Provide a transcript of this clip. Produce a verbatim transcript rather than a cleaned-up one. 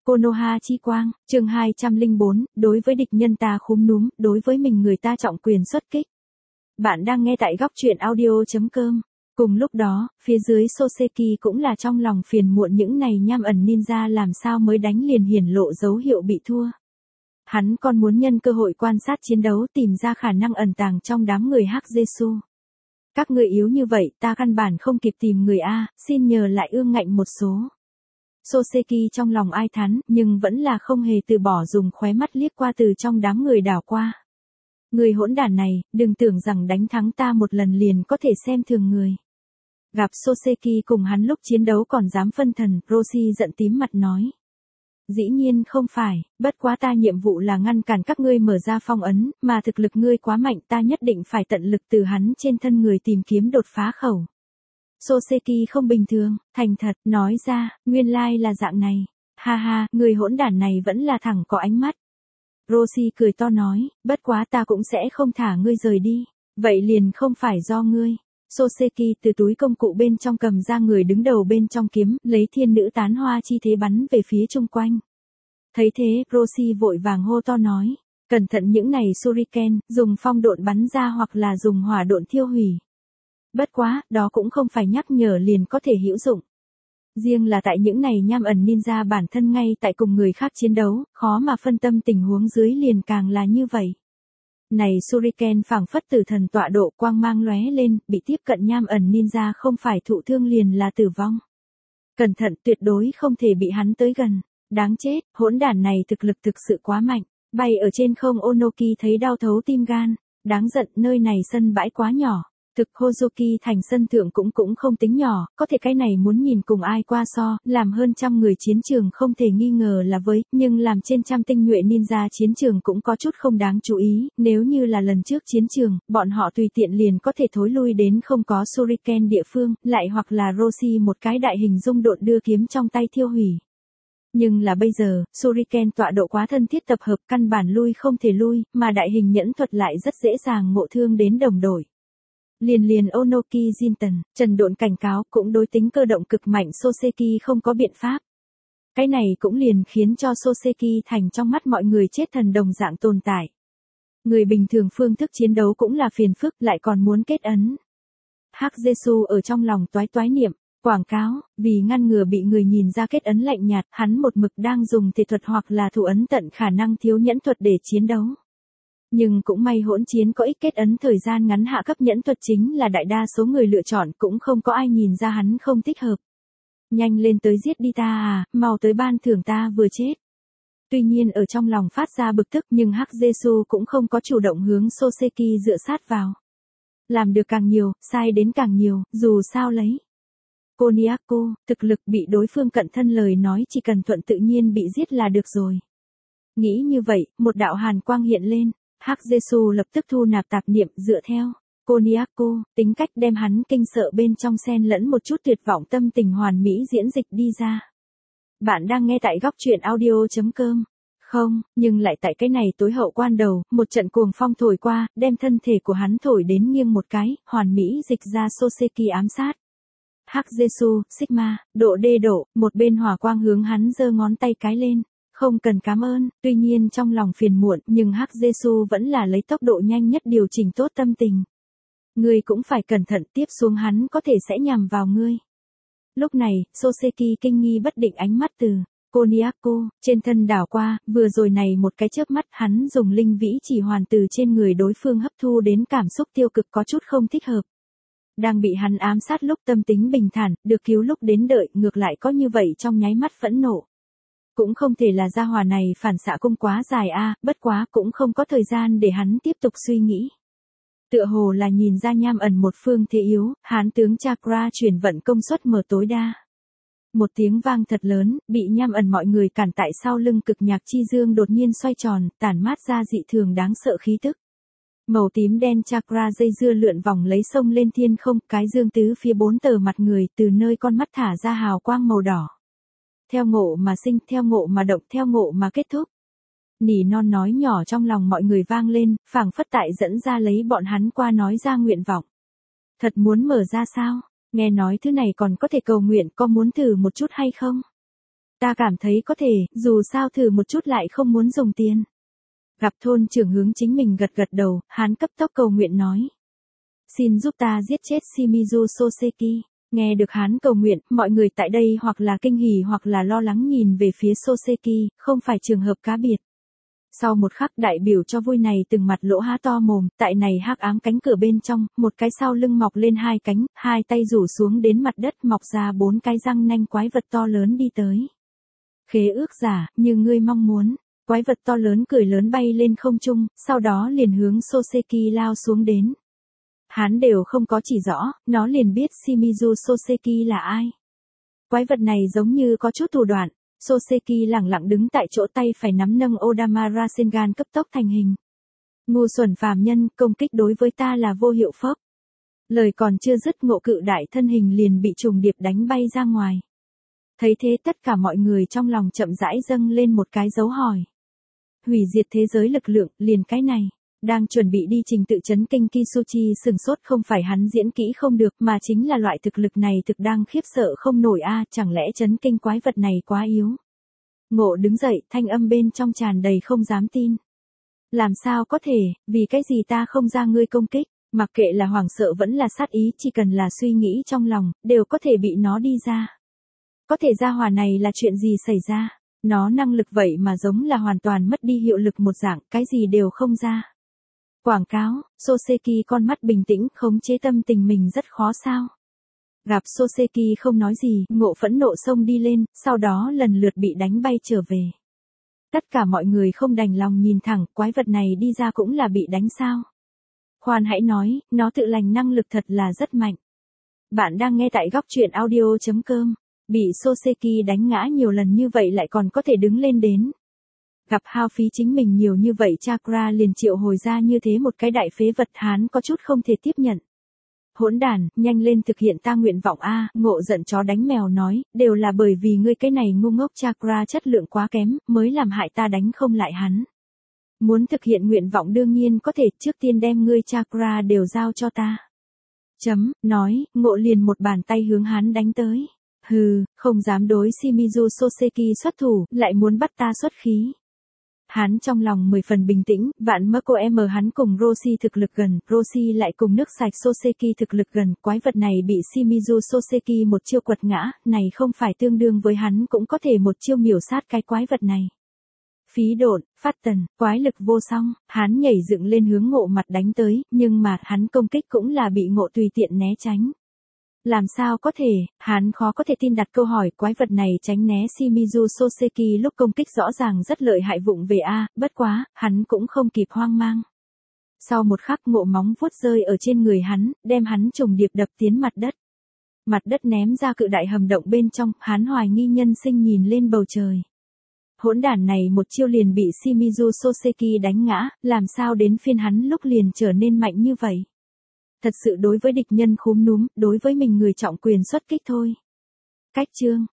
Konoha chi quang, chương hai trăm lẻ bốn, đối với địch nhân ta khúm núm, đối với mình người ta trọng quyền xuất kích. Bạn đang nghe tại góc truyện audio chấm com. Cùng lúc đó, phía dưới Soseki cũng là trong lòng phiền muộn những này nham ẩn ninja làm sao mới đánh liền hiển lộ dấu hiệu bị thua. Hắn còn muốn nhân cơ hội quan sát chiến đấu tìm ra khả năng ẩn tàng trong đám người Hắc Jesu. Các người yếu như vậy, ta căn bản không kịp tìm người A, xin nhờ lại ương ngạnh một số. Soseki trong lòng ai thán, nhưng vẫn là không hề từ bỏ dùng khóe mắt liếc qua từ trong đám người đảo qua. Người hỗn đản này, đừng tưởng rằng đánh thắng ta một lần liền có thể xem thường người. Gặp Soseki cùng hắn lúc chiến đấu còn dám phân thần, Roshi giận tím mặt nói. Dĩ nhiên không phải, bất quá ta nhiệm vụ là ngăn cản các ngươi mở ra phong ấn, mà thực lực ngươi quá mạnh ta nhất định phải tận lực từ hắn trên thân người tìm kiếm đột phá khẩu. Soseki không bình thường, thành thật, nói ra, nguyên lai là dạng này. Ha ha, người hỗn đản này vẫn là thẳng có ánh mắt. Roshi cười to nói, bất quá ta cũng sẽ không thả ngươi rời đi. Vậy liền không phải do ngươi. Soseki từ túi công cụ bên trong cầm ra người đứng đầu bên trong kiếm, lấy thiên nữ tán hoa chi thế bắn về phía chung quanh. Thấy thế, Roshi vội vàng hô to nói, cẩn thận những này shuriken, dùng phong độn bắn ra hoặc là dùng hỏa độn thiêu hủy. Bất quá, đó cũng không phải nhắc nhở liền có thể hữu dụng. Riêng là tại những này nham ẩn ninja bản thân ngay tại cùng người khác chiến đấu, khó mà phân tâm tình huống dưới liền càng là như vậy. Này shuriken phảng phất tử thần tọa độ quang mang lóe lên, bị tiếp cận nham ẩn ninja không phải thụ thương liền là tử vong. Cẩn thận tuyệt đối không thể bị hắn tới gần. Đáng chết, hỗn đản này thực lực thực sự quá mạnh. Bay ở trên không Onoki thấy đau thấu tim gan. Đáng giận, nơi này sân bãi quá nhỏ. Thực Hozuki thành sân thượng cũng cũng không tính nhỏ, có thể cái này muốn nhìn cùng ai qua so, làm hơn trăm người chiến trường không thể nghi ngờ là với, nhưng làm trên trăm tinh nhuệ ninja chiến trường cũng có chút không đáng chú ý, nếu như là lần trước chiến trường, bọn họ tùy tiện liền có thể thối lui đến không có shuriken địa phương, lại hoặc là Roshi một cái đại hình dung độn đưa kiếm trong tay thiêu hủy. Nhưng là bây giờ, shuriken tọa độ quá thân thiết tập hợp căn bản lui không thể lui, mà đại hình nhẫn thuật lại rất dễ dàng ngộ thương đến đồng đội. Liền liền Onoki Jinten, Trần Độn cảnh cáo cũng đối tính cơ động cực mạnh Soseki không có biện pháp. Cái này cũng liền khiến cho Soseki thành trong mắt mọi người chết thần đồng dạng tồn tại. Người bình thường phương thức chiến đấu cũng là phiền phức lại còn muốn kết ấn. Hắc Jesu ở trong lòng toái toái niệm, quảng cáo, vì ngăn ngừa bị người nhìn ra kết ấn lạnh nhạt, hắn một mực đang dùng thể thuật hoặc là thủ ấn tận khả năng thiếu nhẫn thuật để chiến đấu. Nhưng cũng may hỗn chiến có ít kết ấn thời gian ngắn hạ cấp nhẫn thuật chính là đại đa số người lựa chọn cũng không có ai nhìn ra hắn không thích hợp. Nhanh lên tới giết đi ta à, mau tới ban thưởng ta vừa chết. Tuy nhiên ở trong lòng phát ra bực tức nhưng Hắc Jesu cũng không có chủ động hướng Soseki dựa sát vào. Làm được càng nhiều, sai đến càng nhiều, dù sao lấy. Koniako, thực lực bị đối phương cận thân lời nói chỉ cần thuận tự nhiên bị giết là được rồi. Nghĩ như vậy, một đạo hàn quang hiện lên. Hắc Jesu lập tức thu nạp tạp niệm dựa theo Koniako, tính cách đem hắn kinh sợ bên trong xen lẫn một chút tuyệt vọng tâm tình hoàn mỹ diễn dịch đi ra. Bạn đang nghe tại góc truyện audio chấm com. Không, nhưng lại tại cái này tối hậu quan đầu, một trận cuồng phong thổi qua, đem thân thể của hắn thổi đến nghiêng một cái, hoàn mỹ dịch ra Soseki ám sát. Hắc Jesu, Sigma, độ đê độ, một bên hỏa quang hướng hắn giơ ngón tay cái lên. Không cần cảm ơn, tuy nhiên trong lòng phiền muộn, nhưng Hắc Jesu vẫn là lấy tốc độ nhanh nhất điều chỉnh tốt tâm tình. Ngươi cũng phải cẩn thận, tiếp xuống hắn có thể sẽ nhằm vào ngươi. Lúc này, Soseki kinh nghi bất định ánh mắt từ Koniako trên thân đảo qua, vừa rồi này một cái chớp mắt hắn dùng linh vĩ chỉ hoàn từ trên người đối phương hấp thu đến cảm xúc tiêu cực có chút không thích hợp. Đang bị hắn ám sát lúc tâm tính bình thản, được cứu lúc đến đợi, ngược lại có như vậy trong nháy mắt phẫn nộ. Cũng không thể là gia hỏa này phản xạ cung quá dài a, à, bất quá cũng không có thời gian để hắn tiếp tục suy nghĩ. Tựa hồ là nhìn ra nham ẩn một phương thế yếu, hán tướng chakra chuyển vận công suất mở tối đa. Một tiếng vang thật lớn, bị nham ẩn mọi người cản tại sau lưng cực nhạc chi dương đột nhiên xoay tròn, tản mát ra dị thường đáng sợ khí tức. Màu tím đen chakra dây dưa lượn vòng lấy sông lên thiên không, cái dương tứ phía bốn tờ mặt người từ nơi con mắt thả ra hào quang màu đỏ. Theo ngộ mà sinh, theo ngộ mà động, theo ngộ mà kết thúc. Nỉ non nói nhỏ trong lòng mọi người vang lên, phảng phất tại dẫn ra lấy bọn hắn qua nói ra nguyện vọng. Thật muốn mở ra sao? Nghe nói thứ này còn có thể cầu nguyện, có muốn thử một chút hay không? Ta cảm thấy có thể, dù sao thử một chút lại không muốn dùng tiền. Gặp thôn trưởng hướng chính mình gật gật đầu, hắn cấp tốc cầu nguyện nói. Xin giúp ta giết chết Shimizu Soseki. Nghe được hắn cầu nguyện, mọi người tại đây hoặc là kinh hỉ hoặc là lo lắng nhìn về phía Soseki, không phải trường hợp cá biệt. Sau một khắc đại biểu cho vui này từng mặt lỗ há to mồm, tại này hắc ám cánh cửa bên trong, một cái sau lưng mọc lên hai cánh, hai tay rủ xuống đến mặt đất mọc ra bốn cái răng nanh quái vật to lớn đi tới. Khế ước giả, như ngươi mong muốn, quái vật to lớn cười lớn bay lên không trung, sau đó liền hướng Soseki lao xuống đến. Hắn đều không có chỉ rõ, nó liền biết Shimizu Soseki là ai. Quái vật này giống như có chút thủ đoạn. Soseki lẳng lặng đứng tại chỗ tay phải nắm nâng Odama Rasengan cấp tốc thành hình. Ngu xuẩn phàm nhân, công kích đối với ta là vô hiệu phốc. Lời còn chưa dứt ngộ cự đại thân hình liền bị trùng điệp đánh bay ra ngoài. Thấy thế tất cả mọi người trong lòng chậm rãi dâng lên một cái dấu hỏi. Hủy diệt thế giới lực lượng, liền cái này. Đang chuẩn bị đi trình tự chấn kinh Kisuchi sừng sốt không phải hắn diễn kỹ không được mà chính là loại thực lực này thực đang khiếp sợ không nổi a chẳng lẽ chấn kinh quái vật này quá yếu. Ngộ đứng dậy thanh âm bên trong tràn đầy không dám tin. Làm sao có thể, vì cái gì ta không ra ngươi công kích, mặc kệ là hoảng sợ vẫn là sát ý chỉ cần là suy nghĩ trong lòng, đều có thể bị nó đi ra. Có thể ra hỏa này là chuyện gì xảy ra, nó năng lực vậy mà giống là hoàn toàn mất đi hiệu lực một dạng, cái gì đều không ra. Quảng cáo, Soseki con mắt bình tĩnh khống chế tâm tình mình rất khó sao. Gặp Soseki không nói gì, ngộ phẫn nộ xông đi lên, sau đó lần lượt bị đánh bay trở về. Tất cả mọi người không đành lòng nhìn thẳng, quái vật này đi ra cũng là bị đánh sao. Khoan hãy nói, nó tự lành năng lực thật là rất mạnh. Bạn đang nghe tại góc truyện audio chấm com, bị Soseki đánh ngã nhiều lần như vậy lại còn có thể đứng lên đến. Gặp hao phí chính mình nhiều như vậy chakra liền triệu hồi ra như thế một cái đại phế vật hắn có chút không thể tiếp nhận. Hỗn đàn, nhanh lên thực hiện ta nguyện vọng a, ngộ giận chó đánh mèo nói, đều là bởi vì ngươi cái này ngu ngốc chakra chất lượng quá kém, mới làm hại ta đánh không lại hắn. Muốn thực hiện nguyện vọng đương nhiên có thể, trước tiên đem ngươi chakra đều giao cho ta. Chấm, nói, ngộ liền một bàn tay hướng hắn đánh tới. Hừ, không dám đối Shimizu Soseki xuất thủ, lại muốn bắt ta xuất khí. Hắn trong lòng mười phần bình tĩnh, vạn mơ cô em hắn cùng Roshi thực lực gần, Roshi lại cùng nước sạch Soseki thực lực gần, quái vật này bị Shimizu Soseki một chiêu quật ngã, này không phải tương đương với hắn cũng có thể một chiêu miểu sát cái quái vật này. Phí độn, phát tần, quái lực vô song, hắn nhảy dựng lên hướng ngộ mặt đánh tới, nhưng mà hắn công kích cũng là bị ngộ tùy tiện né tránh. Làm sao có thể, hắn khó có thể tin đặt câu hỏi quái vật này tránh né Shimizu Soseki lúc công kích rõ ràng rất lợi hại vụng về a, bất quá, hắn cũng không kịp hoang mang. Sau một khắc ngộ móng vuốt rơi ở trên người hắn, đem hắn trùng điệp đập tiến mặt đất. Mặt đất ném ra cự đại hầm động bên trong, hắn hoài nghi nhân sinh nhìn lên bầu trời. Hỗn đản này một chiêu liền bị Shimizu Soseki đánh ngã, làm sao đến phiên hắn lúc liền trở nên mạnh như vậy. Thật sự đối với địch nhân khúm núm, đối với mình người trọng quyền xuất kích thôi. Cách chương